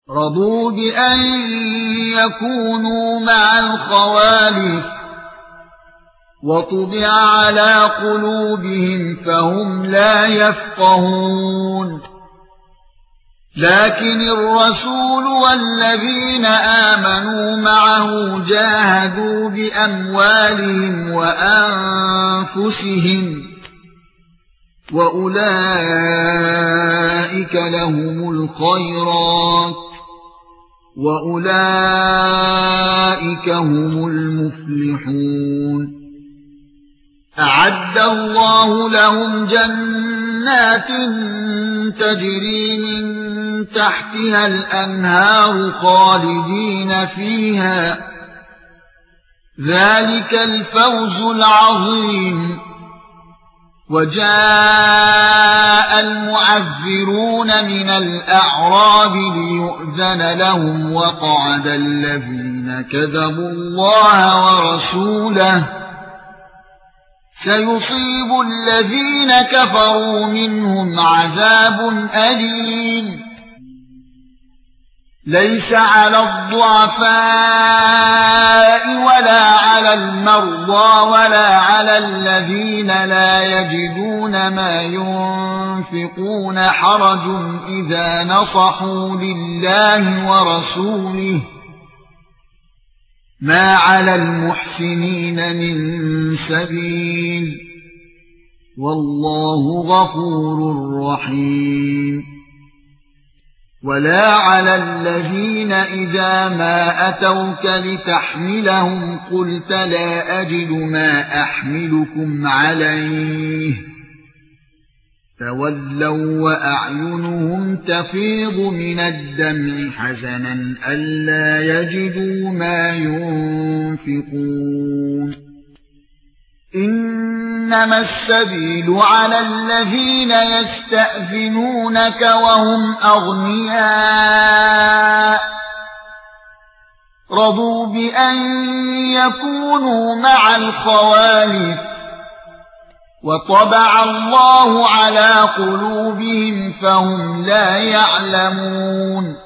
رضوا بأن يكونوا مع الخوالف وطبع على قلوبهم فهم لا يفقهون لكن الرسول والذين آمنوا معه جاهدوا بأموالهم وأنفسهم وأولئك لهم الخيرات وأولئك هم المفلحون أعد الله لهم جنات تجري من تحتها الأنهار خالدين فيها ذلك الفوز العظيم وجاء المعذرون من الأعراب ليؤذن لهم وقعد الذين كذبوا الله ورسوله سيصيب الذين كفروا منهم عذاب أليم ليس على الضعفاء ولا على المرضى ولا على الذين لا يجدون ما ينفقون حرج إذا نصحوا لله ورسوله ما على المحسنين من سبيل والله غفور رحيم ولا على الذين إذا ما أتوك لتحملهم قلت لا أجد ما أحملكم عليه تولوا وأعينهم تفيض من الدمع حزنا ألا يجدوا ما ينفقون إنما السبيل على الذين يستأذنونك وهم أغنياء رضوا بأن يكونوا مع الخوالف وطبع الله على قلوبهم فهم لا يعلمون